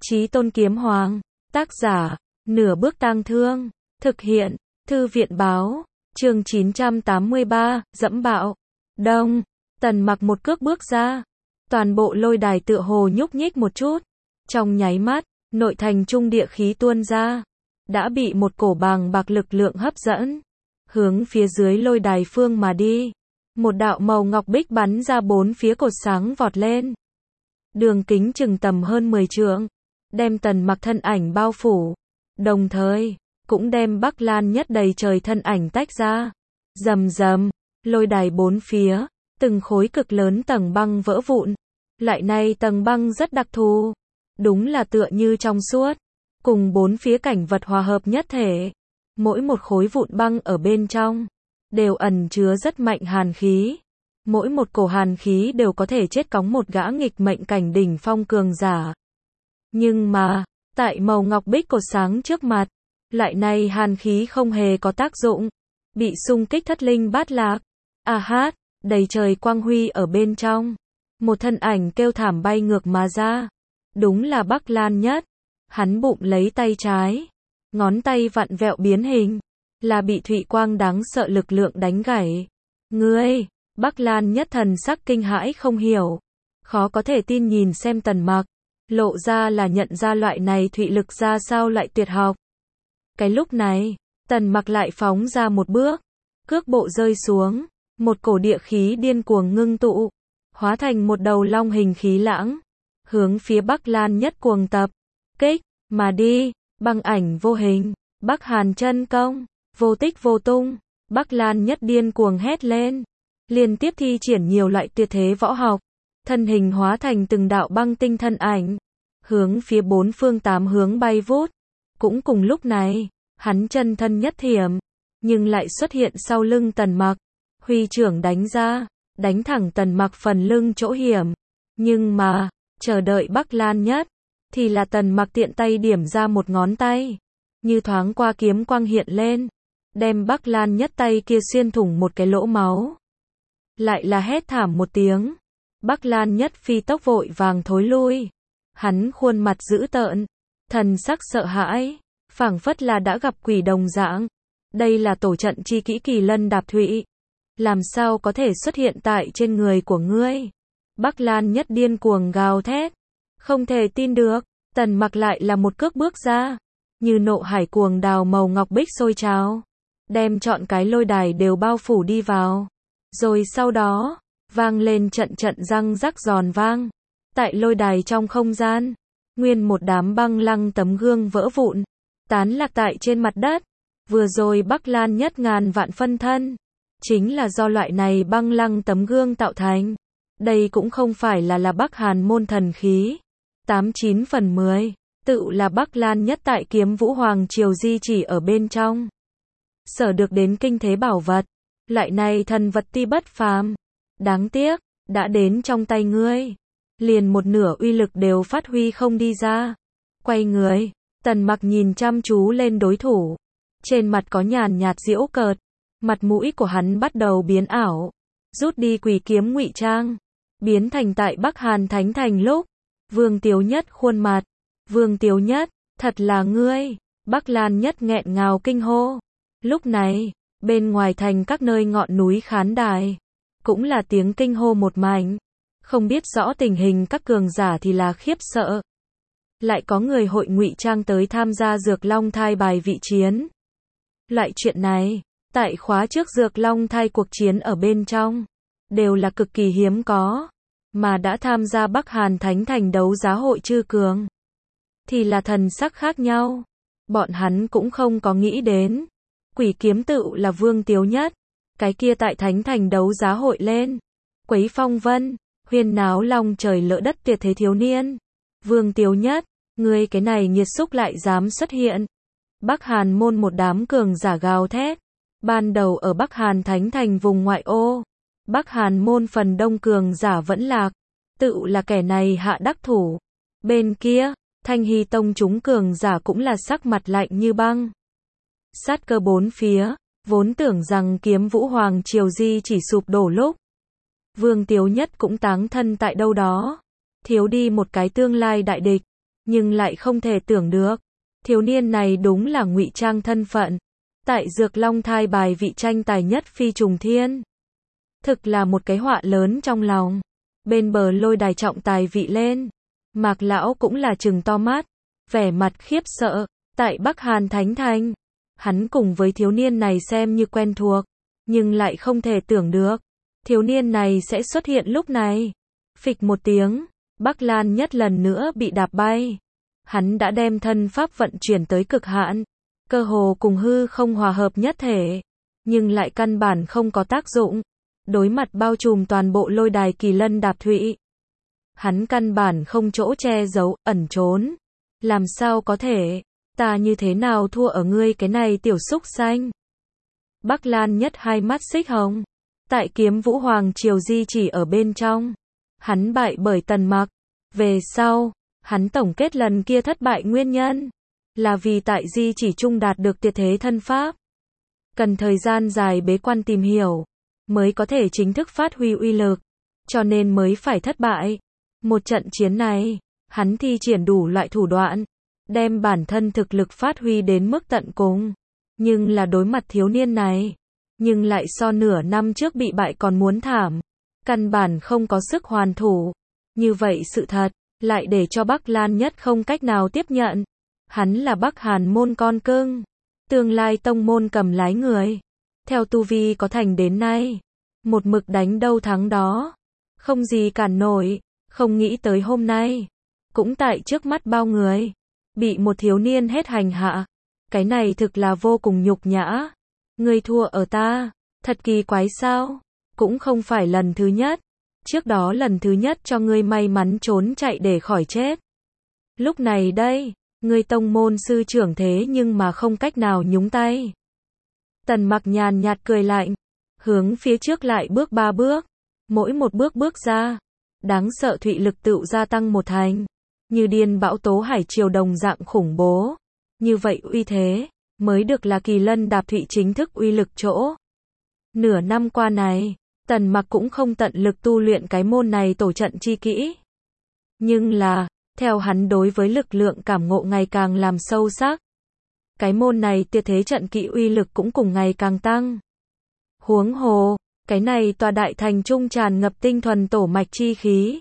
Chí Tôn Kiếm Hoàng. Tác giả, Nửa Bước Tang Thương. Thực hiện, Thư viện báo. Chương 983, dẫm bạo. Đông. Tần Mặc một cước bước ra. Toàn bộ lôi đài tựa hồ nhúc nhích một chút. Trong nháy mắt, nội thành trung địa khí tuôn ra. Đã bị một cổ bàng bạc lực lượng hấp dẫn. Hướng phía dưới lôi đài phương mà đi. Một đạo màu ngọc bích bắn ra bốn phía cột sáng vọt lên. Đường kính chừng tầm hơn 10 trượng. Đem Tần Mặc thân ảnh bao phủ. Đồng thời, cũng đem Bắc Lan Nhất đầy trời thân ảnh tách ra. Rầm rầm, lôi đài bốn phía, từng khối cực lớn tầng băng vỡ vụn. Lại nay tầng băng rất đặc thù. Đúng là tựa như trong suốt. Cùng bốn phía cảnh vật hòa hợp nhất thể. Mỗi một khối vụn băng ở bên trong đều ẩn chứa rất mạnh hàn khí. Mỗi một cổ hàn khí đều có thể chết cóng một gã nghịch mệnh cảnh đỉnh phong cường giả. Nhưng mà, tại màu ngọc bích cột sáng trước mặt, lại nay hàn khí không hề có tác dụng. Bị xung kích thất linh bát lạc. A hát, đầy trời quang huy ở bên trong. Một thân ảnh kêu thảm bay ngược mà ra. Đúng là Bắc Lan Nhất. Hắn bụng lấy tay trái. Ngón tay vặn vẹo biến hình. Là bị thụy quang đáng sợ lực lượng đánh gãy. Ngươi, Bắc Lan Nhất thần sắc kinh hãi không hiểu. Khó có thể tin nhìn xem Tần Mặc. Lộ ra là nhận ra loại này thụy lực ra sao lại tuyệt học. Cái lúc này, Tần Mặc lại phóng ra một bước. Cước bộ rơi xuống. Một cổ địa khí điên cuồng ngưng tụ. Hóa thành một đầu long hình khí lãng. Hướng phía Bắc Lan Nhất cuồng tập. Kích, mà đi, băng ảnh vô hình. Bắc Hàn chân công. Vô tích vô tung. Bắc Lan Nhất điên cuồng hét lên. Liên tiếp thi triển nhiều loại tuyệt thế võ học. Thân hình hóa thành từng đạo băng tinh thân ảnh. Hướng phía bốn phương tám hướng bay vút. Cũng cùng lúc này, hắn chân thân nhất thiểm. Nhưng lại xuất hiện sau lưng Tần Mặc. Huy trưởng đánh ra. Đánh thẳng Tần Mặc phần lưng chỗ hiểm. Nhưng mà, chờ đợi Bắc Lan Nhất. Thì là Tần Mặc tiện tay điểm ra một ngón tay. Như thoáng qua kiếm quang hiện lên. Đem Bắc Lan Nhất tay kia xuyên thủng một cái lỗ máu. Lại là hét thảm một tiếng. Bắc Lan Nhất phi tốc vội vàng thối lui. Hắn khuôn mặt dữ tợn. Thần sắc sợ hãi. Phảng phất là đã gặp quỷ đồng dạng. Đây là tổ trận chi kỹ Kỳ Lân Đạp Thụy. Làm sao có thể xuất hiện tại trên người của ngươi? Bắc Lan Nhất điên cuồng gào thét. Không thể tin được. Tần Mặc lại là một cước bước ra. Như nộ hải cuồng đào màu ngọc bích sôi trào. Đem trọn cái lôi đài đều bao phủ đi vào. Rồi sau đó, vang lên trận trận răng rắc giòn vang. Tại lôi đài trong không gian, nguyên một đám băng lăng tấm gương vỡ vụn, tán lạc tại trên mặt đất. Vừa rồi Bắc Lan Nhất ngàn vạn phân thân, chính là do loại này băng lăng tấm gương tạo thành. Đây cũng không phải là Bắc Hàn môn thần khí. 89 phần 10, tự là Bắc Lan Nhất tại Kiếm Vũ Hoàng Triều di chỉ ở bên trong. Sở được đến kinh thế bảo vật, lại này thần vật ti bất phàm. Đáng tiếc, đã đến trong tay ngươi, liền một nửa uy lực đều phát huy không đi ra. Quay người, Tần Mặc nhìn chăm chú lên đối thủ. Trên mặt có nhàn nhạt giễu cợt. Mặt mũi của hắn bắt đầu biến ảo. Rút đi quỷ kiếm ngụy trang. Biến thành tại Bắc Hàn Thánh Thành lúc. Vương Tiếu Nhất khuôn mặt. Vương Tiếu Nhất, thật là ngươi. Bắc Lan Nhất nghẹn ngào kinh hô. Lúc này, bên ngoài thành các nơi ngọn núi khán đài. Cũng là tiếng kinh hô một mảnh. Không biết rõ tình hình các cường giả thì là khiếp sợ. Lại có người hội ngụy trang tới tham gia Dược Long Thai bài vị chiến. Loại chuyện này, tại khóa trước Dược Long Thai cuộc chiến ở bên trong, đều là cực kỳ hiếm có. Mà đã tham gia Bắc Hàn Thánh Thành đấu giá hội chư cường, thì là thần sắc khác nhau. Bọn hắn cũng không có nghĩ đến. Quỷ kiếm tự là Vương Tiếu Nhất. Cái kia tại Thánh Thành đấu giá hội lên. Quấy phong vân, huyên náo long trời lỡ đất tuyệt thế thiếu niên. Vương Tiếu Nhất, ngươi cái này nghiệt xúc lại dám xuất hiện. Bắc Hàn môn một đám cường giả gào thét. Ban đầu ở Bắc Hàn Thánh Thành vùng ngoại ô. Bắc Hàn môn phần đông cường giả vẫn lạc. Tự là kẻ này hạ đắc thủ. Bên kia, Thanh Hy Tông chúng cường giả cũng là sắc mặt lạnh như băng. Sát cơ bốn phía, vốn tưởng rằng Kiếm Vũ Hoàng Triều di chỉ sụp đổ lúc. Vương Tiếu Nhất cũng táng thân tại đâu đó. Thiếu đi một cái tương lai đại địch. nhưng lại không thể tưởng được. Thiếu niên này đúng là ngụy trang thân phận. Tại Dược Long thai bài vị tranh tài nhất phi trùng thiên. Thực là một cái họa lớn trong lòng. Bên bờ lôi đài trọng tài vị lên. Mạc lão cũng là trừng to mắt. Vẻ mặt khiếp sợ. Tại Bắc Hàn Thánh Thành. Hắn cùng với thiếu niên này xem như quen thuộc. Nhưng lại không thể tưởng được. Thiếu niên này sẽ xuất hiện lúc này. Phịch một tiếng. Bắc Lan Nhất lần nữa bị đạp bay. Hắn đã đem thân pháp vận chuyển tới cực hạn. Cơ hồ cùng hư không hòa hợp nhất thể. Nhưng lại căn bản không có tác dụng. Đối mặt bao trùm toàn bộ lôi đài kỳ lân đạp thụy. Hắn căn bản không chỗ che giấu, ẩn trốn. Làm sao có thể? Ta như thế nào thua ở ngươi cái này tiểu xúc xanh? Bắc Lan Nhất hai mắt xích hồng. Tại Kiếm Vũ Hoàng Triều di chỉ ở bên trong. Hắn bại bởi Tần Mặc. Về sau, hắn tổng kết lần kia thất bại nguyên nhân. Là vì tại di chỉ trung đạt được tuyệt thế thân pháp. Cần thời gian dài bế quan tìm hiểu. Mới có thể chính thức phát huy uy lực. Cho nên mới phải thất bại. Một trận chiến này, hắn thi triển đủ loại thủ đoạn. Đem bản thân thực lực phát huy đến mức tận cùng. Nhưng là đối mặt thiếu niên này. Nhưng lại so nửa năm trước bị bại còn muốn thảm. Căn bản không có sức hoàn thủ. Như vậy sự thật, lại để cho Bắc Lan Nhất không cách nào tiếp nhận. Hắn là Bắc Hàn môn con cưng. Tương lai tông môn cầm lái người. Theo tu vi có thành đến nay. Một mực đánh đâu thắng đó. Không gì cản nổi. Không nghĩ tới hôm nay. Cũng tại trước mắt bao người. Bị một thiếu niên hết hành hạ. Cái này thực là vô cùng nhục nhã. Ngươi thua ở ta. Thật kỳ quái sao? Cũng không phải lần thứ nhất. Trước đó lần thứ nhất cho ngươi may mắn trốn chạy để khỏi chết. Lúc này đây, ngươi tông môn sư trưởng thế nhưng mà không cách nào nhúng tay. Tần Mặc nhàn nhạt cười lạnh. Hướng phía trước lại bước 3 bước. Mỗi một bước bước ra. Đáng sợ thụy lực tựu gia tăng một thành. Như điên bão tố hải triều đồng dạng khủng bố. Như vậy uy thế, mới được là kỳ lân đạp thụy chính thức uy lực chỗ. Nửa năm qua này, Tần Mặc cũng không tận lực tu luyện cái môn này tổ trận chi kỹ. Nhưng là, theo hắn đối với lực lượng cảm ngộ ngày càng làm sâu sắc. Cái môn này tuyệt thế trận kỹ uy lực cũng cùng ngày càng tăng. Huống hồ, cái này tòa đại thành trung tràn ngập tinh thuần tổ mạch chi khí.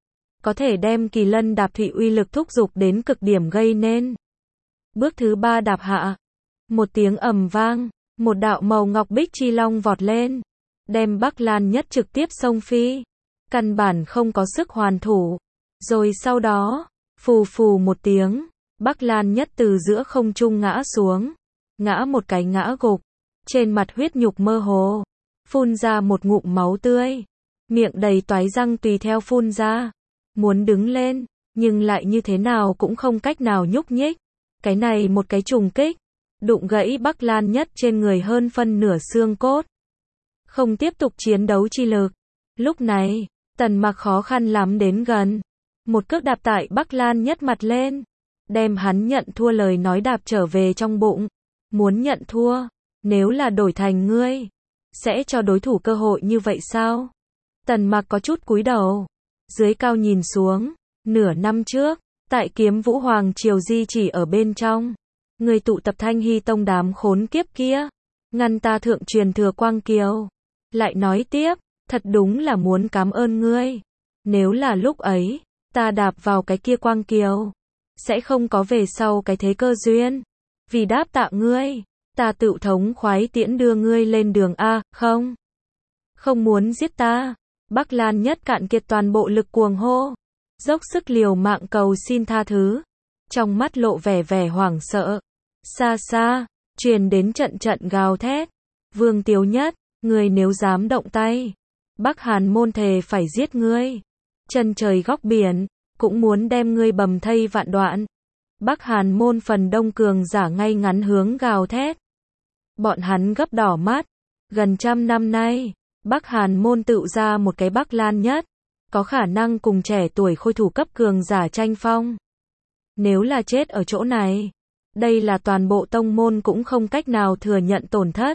Có thể đem kỳ lân đạp thụy uy lực thúc giục đến cực điểm gây nên. Bước thứ 3 đạp hạ. Một tiếng ầm vang, một đạo màu ngọc bích chi long vọt lên. Đem Bắc Lan Nhất trực tiếp xông phi. Căn bản không có sức hoàn thủ. Rồi sau đó, phù phù một tiếng, Bắc Lan Nhất từ giữa không trung ngã xuống. Ngã một cái ngã gục. Trên mặt huyết nhục mơ hồ. Phun ra một ngụm máu tươi. Miệng đầy toái răng tùy theo phun ra. Muốn đứng lên, nhưng lại như thế nào cũng không cách nào nhúc nhích. Cái này một cái trùng kích. Đụng gãy Bắc Lan Nhất trên người hơn phân nửa xương cốt. Không tiếp tục chiến đấu chi lực. Lúc này, Tần Mặc khó khăn lắm đến gần. Một cước đạp tại Bắc Lan Nhất mặt lên. Đem hắn nhận thua lời nói đạp trở về trong bụng. Muốn nhận thua, nếu là đổi thành ngươi, sẽ cho đối thủ cơ hội như vậy sao? Tần Mặc có chút cúi đầu. Dưới cao nhìn xuống. Nửa năm trước, tại Kiếm Vũ Hoàng Triều di chỉ ở bên trong. Người tụ tập Thanh Hy Tông đám khốn kiếp kia. Ngăn ta thượng truyền thừa Quang Kiều. Lại nói tiếp, thật đúng là muốn cảm ơn ngươi. Nếu là lúc ấy, ta đạp vào cái kia Quang Kiều. Sẽ không có về sau cái thế cơ duyên. Vì đáp tạ ngươi, ta tự thống khoái tiễn đưa ngươi lên đường A, không? Không muốn giết ta. Bắc Lan Nhất cạn kiệt toàn bộ lực cuồng hô. Dốc sức liều mạng cầu xin tha thứ. Trong mắt lộ vẻ vẻ hoảng sợ. Xa xa, truyền đến trận trận gào thét. Vương Tiếu Nhất, ngươi nếu dám động tay. Bắc Hàn môn thề phải giết ngươi. Chân trời góc biển, cũng muốn đem ngươi bầm thây vạn đoạn. Bắc Hàn môn phần đông cường giả ngay ngắn hướng gào thét. Bọn hắn gấp đỏ mắt. Gần 100 năm nay, Bắc Hàn môn tự ra một cái Bắc Lan Nhất. Có khả năng cùng trẻ tuổi khôi thủ cấp cường giả tranh phong. Nếu là chết ở chỗ này, đây là toàn bộ tông môn cũng không cách nào thừa nhận tổn thất.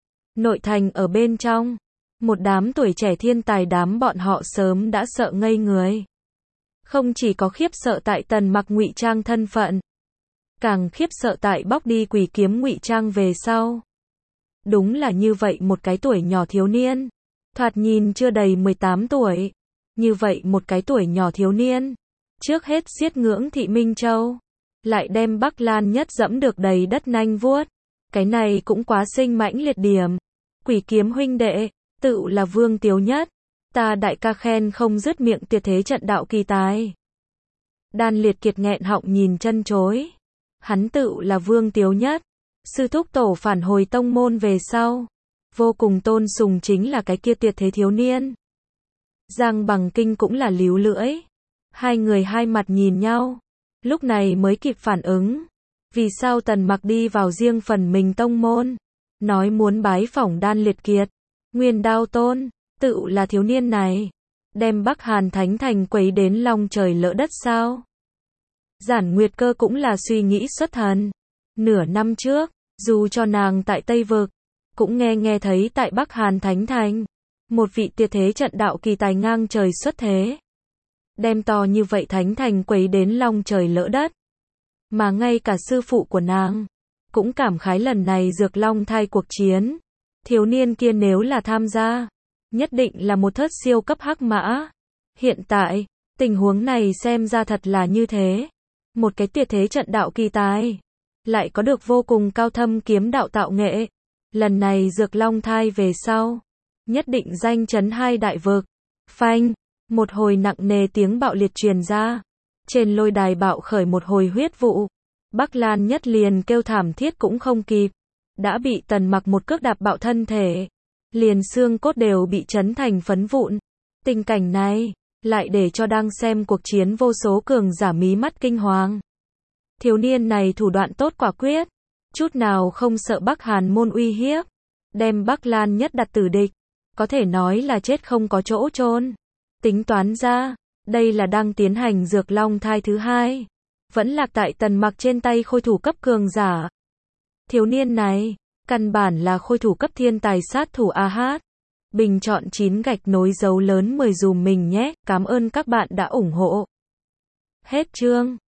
Nội thành ở bên trong, một đám tuổi trẻ thiên tài đám bọn họ sớm đã sợ ngây người. Không chỉ có khiếp sợ tại Tần Mặc ngụy trang thân phận, càng khiếp sợ tại bóc đi quỷ kiếm ngụy trang về sau. Đúng là như vậy một cái tuổi nhỏ thiếu niên, thoạt nhìn chưa đầy 18 tuổi, như vậy một cái tuổi nhỏ thiếu niên, trước hết xiết ngưỡng Thị Minh Châu, lại đem Bắc Lan Nhất dẫm được đầy đất nanh vuốt. Cái này cũng quá sinh mãnh liệt điểm. Quỷ kiếm huynh đệ, tự là Vương Tiếu Nhất, ta đại ca khen không dứt miệng tuyệt thế trận đạo kỳ tài. Đan Liệt Kiệt nghẹn họng nhìn chân chối. Hắn tự là Vương Tiếu Nhất, sư thúc tổ phản hồi tông môn về sau, vô cùng tôn sùng chính là cái kia tuyệt thế thiếu niên. Giang Bằng Kinh cũng là líu lưỡi. Hai người hai mặt nhìn nhau, lúc này mới kịp phản ứng. Vì sao Tần Mặc đi vào riêng phần mình tông môn, nói muốn bái phỏng Đan Liệt Kiệt, Nguyên Đao Tôn, tự là thiếu niên này, đem Bắc Hàn Thánh Thành quấy đến long trời lỡ đất sao? Giản Nguyệt Cơ cũng là suy nghĩ xuất thần. Nửa năm trước, dù cho nàng tại Tây Vực, cũng nghe thấy tại Bắc Hàn Thánh Thành, một vị tuyệt thế trận đạo kỳ tài ngang trời xuất thế. Đem to như vậy Thánh Thành quấy đến long trời lỡ đất. Mà ngay cả sư phụ của nàng, cũng cảm khái lần này Dược Long Thai cuộc chiến. Thiếu niên kia nếu là tham gia, nhất định là một thớt siêu cấp hắc mã. Hiện tại, tình huống này xem ra thật là như thế. Một cái tuyệt thế trận đạo kỳ tài, lại có được vô cùng cao thâm kiếm đạo tạo nghệ. Lần này Dược Long Thai về sau, nhất định danh chấn hai đại vực. Phanh, một hồi nặng nề tiếng bạo liệt truyền ra. Trên lôi đài bạo khởi một hồi huyết vụ. Bắc Lan Nhất liền kêu thảm thiết cũng không kịp, đã bị Tần Mặc một cước đạp bạo thân thể, liền xương cốt đều bị chấn thành phấn vụn. Tình cảnh này lại để cho đang xem cuộc chiến vô số cường giả mí mắt kinh hoàng. Thiếu niên này thủ đoạn tốt quả quyết, chút nào không sợ Bắc Hàn môn uy hiếp, đem Bắc Lan Nhất đặt tử địch, có thể nói là chết không có chỗ chôn. Tính toán ra, đây là đang tiến hành Dược Long Thai thứ hai, vẫn lạc tại Tần Mặc trên tay khôi thủ cấp cường giả. Thiếu niên này, căn bản là khôi thủ cấp thiên tài sát thủ AH. Bình chọn 9 gạch nối dấu lớn 10 dùm mình nhé, cảm ơn các bạn đã ủng hộ. Hết chương.